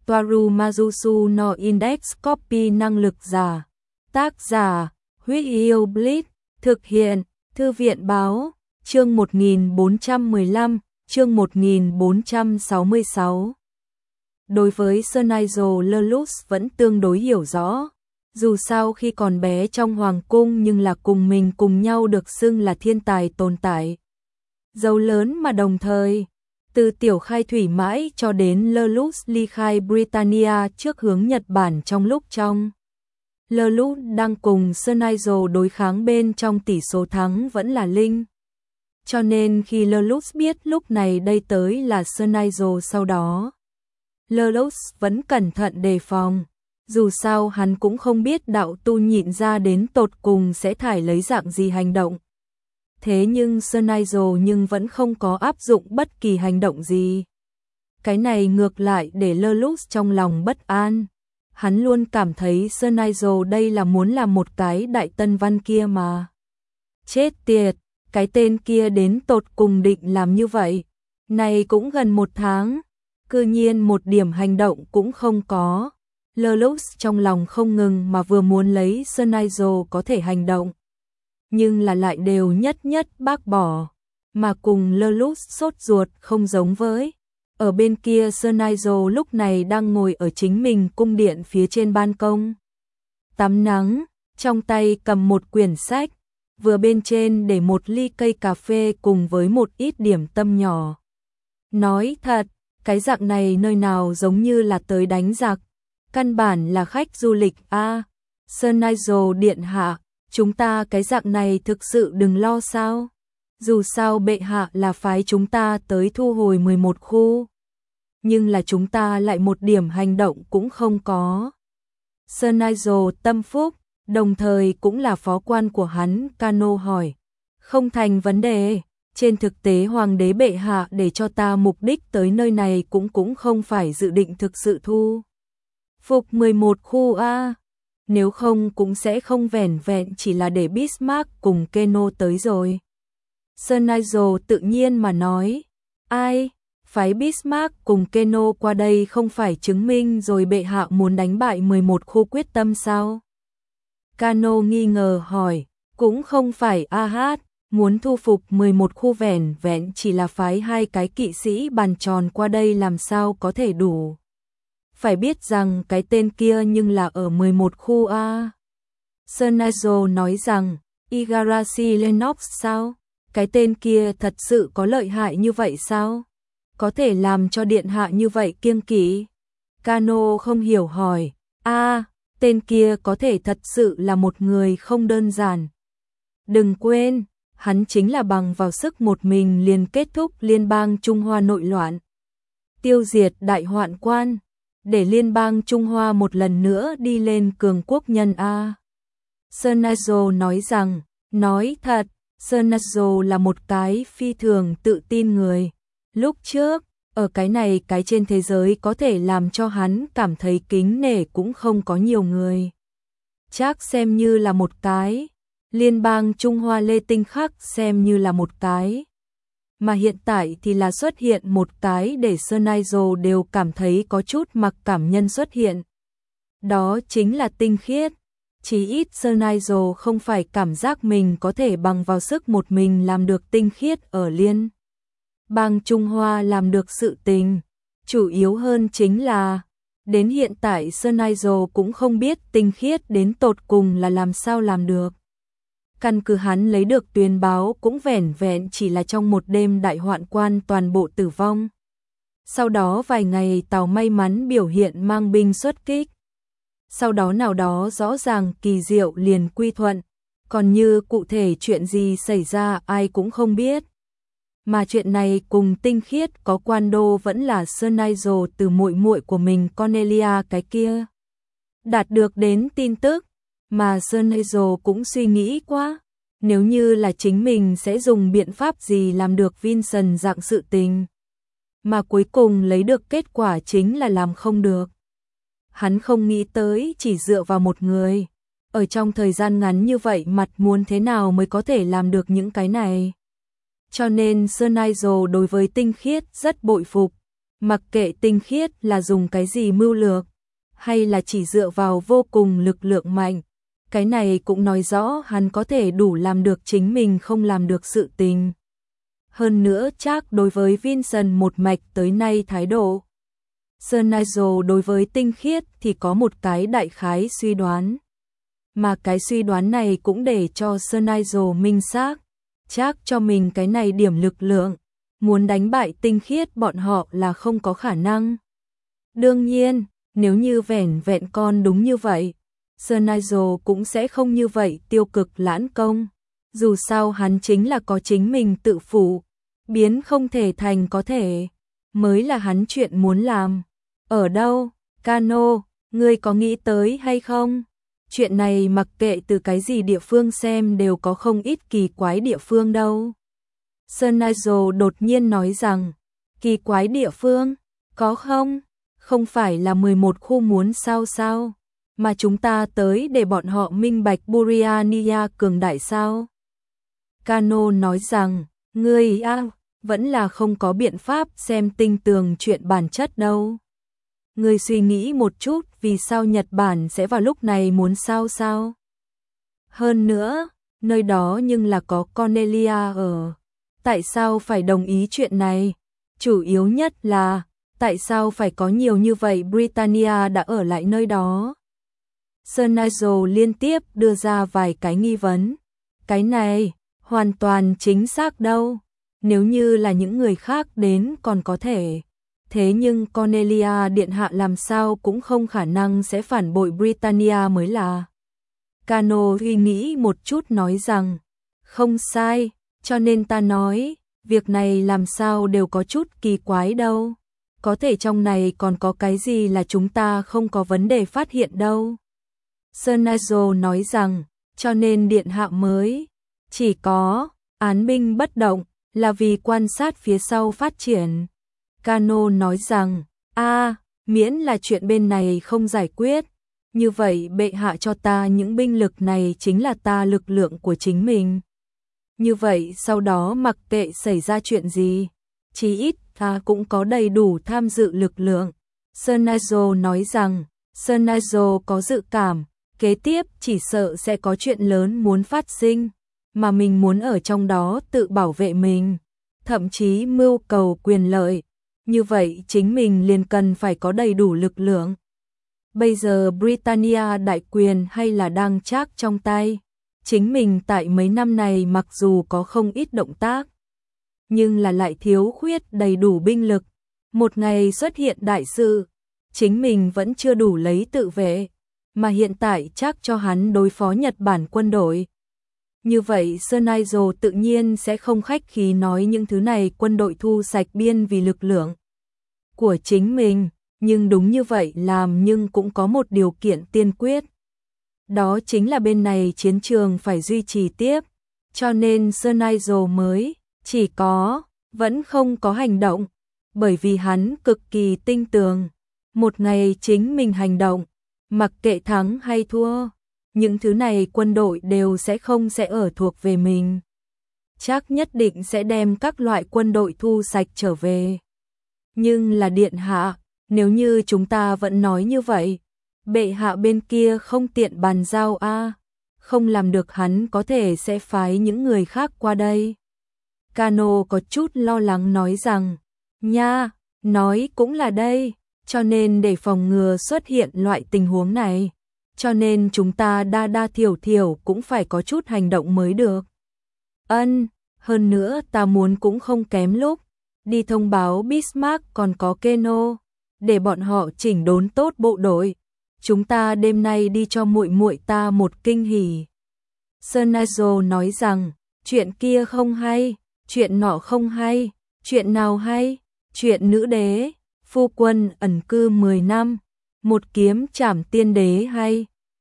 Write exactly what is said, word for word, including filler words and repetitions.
Toaru Majusu no Index Copy năng lực giả. Tác giả, Huyết Yêu Blitz, thực hiện, Thư viện báo, chương một nghìn bốn trăm mười lăm, chương một nghìn bốn trăm sáu mươi sáu. Đối với Sir Nigel Lelus vẫn tương đối hiểu rõ, dù sao khi còn bé trong hoàng cung nhưng là cùng mình cùng nhau được xưng là thiên tài tồn tại. Giàu lớn mà đồng thời, từ tiểu khai thủy mãi cho đến Lelus ly khai Britannia trước hướng Nhật Bản trong lúc trong. Lelus đang cùng Sir Nigel đối kháng bên trong tỷ số thắng vẫn là linh. Cho nên khi Lelus biết lúc này đây tới là Sir Nigel sau đó, Lelus vẫn cẩn thận đề phòng. Dù sao hắn cũng không biết đạo tu nhịn ra đến tột cùng sẽ thải lấy dạng gì hành động. Thế nhưng Sir Nigel nhưng vẫn không có áp dụng bất kỳ hành động gì. Cái này ngược lại để Lelus trong lòng bất an. Hắn luôn cảm thấy Sir Nigel đây là muốn làm một cái đại tân văn kia mà. Chết tiệt, cái tên kia đến tột cùng định làm như vậy. Này cũng gần một tháng, cư nhiên một điểm hành động cũng không có. Lelus trong lòng không ngừng mà vừa muốn lấy Sir Nigel có thể hành động, nhưng là lại đều nhất nhất bác bỏ, mà cùng Lelus sốt ruột không giống với. Ở bên kia Sir Nigel lúc này đang ngồi ở chính mình cung điện phía trên ban công. Tắm nắng, trong tay cầm một quyển sách, vừa bên trên để một ly cây cà phê cùng với một ít điểm tâm nhỏ. Nói thật, cái dạng này nơi nào giống như là tới đánh giặc. Căn bản là khách du lịch a. À, Sir Nigel điện hạ, chúng ta cái dạng này thực sự đừng lo sao. Dù sao bệ hạ là phái chúng ta tới thu hồi mười một khu, nhưng là chúng ta lại một điểm hành động cũng không có. Sir Nigel tâm phúc, đồng thời cũng là phó quan của hắn, Cano hỏi. Không thành vấn đề, trên thực tế hoàng đế bệ hạ để cho ta mục đích tới nơi này cũng cũng không phải dự định thực sự thu phục mười một khu A. Nếu không cũng sẽ không vẻn vẹn chỉ là để Bismarck cùng Keno tới rồi. Sir Nigel tự nhiên mà nói. Ai? Phái Bismarck cùng Keno qua đây không phải chứng minh rồi bệ hạ muốn đánh bại mười một khu quyết tâm sao? Cano nghi ngờ hỏi. Cũng không phải a hát, muốn thu phục mười một khu vẻn vẹn chỉ là phái hai cái kỵ sĩ bàn tròn qua đây làm sao có thể đủ. Phải biết rằng cái tên kia nhưng là ở mười một khu A. Sir Nigel nói rằng, Igarashi Lennox sao? Cái tên kia thật sự có lợi hại như vậy sao? Có thể làm cho điện hạ như vậy kiêng kỵ? Cano không hiểu hỏi, a, tên kia có thể thật sự là một người không đơn giản. Đừng quên, hắn chính là bằng vào sức một mình liền kết thúc liên bang Trung Hoa nội loạn, tiêu diệt đại hoạn quan, để liên bang Trung Hoa một lần nữa đi lên cường quốc nhân A. Sir Nigel nói rằng, nói thật, Sir Nigel là một cái phi thường tự tin người. Lúc trước, ở cái này cái trên thế giới có thể làm cho hắn cảm thấy kính nể cũng không có nhiều người. Chắc xem như là một cái, liên bang Trung Hoa Lê Tinh Khắc xem như là một cái. Mà hiện tại thì là xuất hiện một cái để Sir Nigel đều cảm thấy có chút mặc cảm nhân xuất hiện. Đó chính là tinh khiết. Chỉ ít Sir Nigel không phải cảm giác mình có thể bằng vào sức một mình làm được tinh khiết ở liên bang Trung Hoa làm được sự tình. Chủ yếu hơn chính là, đến hiện tại Sir Nigel cũng không biết tinh khiết đến tột cùng là làm sao làm được. Căn cứ hắn lấy được tuyên báo cũng vẻn vẹn chỉ là trong một đêm đại hoạn quan toàn bộ tử vong. Sau đó vài ngày tàu may mắn biểu hiện mang binh xuất kích. Sau đó nào đó rõ ràng kỳ diệu liền quy thuận. Còn như cụ thể chuyện gì xảy ra ai cũng không biết. Mà chuyện này cùng tinh khiết có quan đô vẫn là Sir Nigel từ muội muội của mình Cornelia cái kia đạt được đến tin tức. Mà Sir Nigel cũng suy nghĩ quá, nếu như là chính mình sẽ dùng biện pháp gì làm được Vincent dạng sự tình. Mà cuối cùng lấy được kết quả chính là làm không được. Hắn không nghĩ tới chỉ dựa vào một người. Ở trong thời gian ngắn như vậy mặt muốn thế nào mới có thể làm được những cái này. Cho nên Sir Nigel đối với tinh khiết rất bội phục. Mặc kệ tinh khiết là dùng cái gì mưu lược, hay là chỉ dựa vào vô cùng lực lượng mạnh, cái này cũng nói rõ hắn có thể đủ làm được chính mình không làm được sự tình. Hơn nữa chắc đối với Vincent một mạch tới nay thái độ. Sir Nigel đối với tinh khiết thì có một cái đại khái suy đoán. Mà cái suy đoán này cũng để cho Sir Nigel minh xác, chắc cho mình cái này điểm lực lượng, muốn đánh bại tinh khiết bọn họ là không có khả năng. Đương nhiên, nếu như vẻn vẹn con đúng như vậy, Sir Nigel cũng sẽ không như vậy tiêu cực lãn công. Dù sao hắn chính là có chính mình tự phụ, biến không thể thành có thể, mới là hắn chuyện muốn làm. Ở đâu, Cano, ngươi có nghĩ tới hay không? Chuyện này mặc kệ từ cái gì địa phương xem đều có không ít kỳ quái địa phương đâu. Sir Nigel đột nhiên nói rằng, kỳ quái địa phương, có không? Không phải là mười một khu muốn sao sao, mà chúng ta tới để bọn họ minh bạch Britannia cường đại sao? Cano nói rằng, ngươi à, vẫn là không có biện pháp xem tinh tường chuyện bản chất đâu. Ngươi suy nghĩ một chút vì sao Nhật Bản sẽ vào lúc này muốn sao sao? Hơn nữa, nơi đó nhưng là có Cornelia ở. Tại sao phải đồng ý chuyện này? Chủ yếu nhất là, tại sao phải có nhiều như vậy Britannia đã ở lại nơi đó? Sir Nigel liên tiếp đưa ra vài cái nghi vấn. Cái này, hoàn toàn chính xác đâu. Nếu như là những người khác đến còn có thể. Thế nhưng Cornelia điện hạ làm sao cũng không khả năng sẽ phản bội Britannia mới là. Cano suy nghĩ một chút nói rằng, không sai, cho nên ta nói, việc này làm sao đều có chút kỳ quái đâu. Có thể trong này còn có cái gì là chúng ta không có vấn đề phát hiện đâu. Sir Nigel nói rằng, cho nên điện hạ mới chỉ có án binh bất động là vì quan sát phía sau phát triển. Cano nói rằng, a, miễn là chuyện bên này không giải quyết, như vậy bệ hạ cho ta những binh lực này chính là ta lực lượng của chính mình. Như vậy sau đó mặc kệ xảy ra chuyện gì, chí ít ta cũng có đầy đủ tham dự lực lượng. Sir Nigel nói rằng, Sir Nigel có dự cảm, kế tiếp chỉ sợ sẽ có chuyện lớn muốn phát sinh, mà mình muốn ở trong đó tự bảo vệ mình, thậm chí mưu cầu quyền lợi. Như vậy chính mình liền cần phải có đầy đủ lực lượng. Bây giờ Britannia đại quyền hay là đang chắc trong tay. Chính mình tại mấy năm này mặc dù có không ít động tác, nhưng là lại thiếu khuyết đầy đủ binh lực. Một ngày xuất hiện đại sự, chính mình vẫn chưa đủ lấy tự vệ, mà hiện tại chắc cho hắn đối phó Nhật Bản quân đội. Như vậy Sir Nigel tự nhiên sẽ không khách khí nói những thứ này quân đội thu sạch biên vì lực lượng của chính mình, nhưng đúng như vậy làm nhưng cũng có một điều kiện tiên quyết. Đó chính là bên này chiến trường phải duy trì tiếp, cho nên Sir Nigel mới chỉ có, vẫn không có hành động, bởi vì hắn cực kỳ tinh tường. Một ngày chính mình hành động, mặc kệ thắng hay thua, những thứ này quân đội đều sẽ không sẽ ở thuộc về mình. Chắc nhất định sẽ đem các loại quân đội thu sạch trở về. Nhưng là điện hạ, nếu như chúng ta vẫn nói như vậy, bệ hạ bên kia không tiện bàn giao a, không làm được hắn có thể sẽ phái những người khác qua đây. Cano có chút lo lắng nói rằng, nha, nói cũng là đây, cho nên để phòng ngừa xuất hiện loại tình huống này, cho nên chúng ta đa đa thiểu thiểu cũng phải có chút hành động mới được. Ân, hơn nữa ta muốn cũng không kém lúc, đi thông báo Bismarck còn có Keno, để bọn họ chỉnh đốn tốt bộ đội. Chúng ta đêm nay đi cho muội muội ta một kinh hỉ. Sir Nigel nói rằng, chuyện kia không hay, chuyện nọ không hay, chuyện nào hay, chuyện nữ đế, phu quân ẩn cư mười năm, một kiếm trảm tiên đế hay.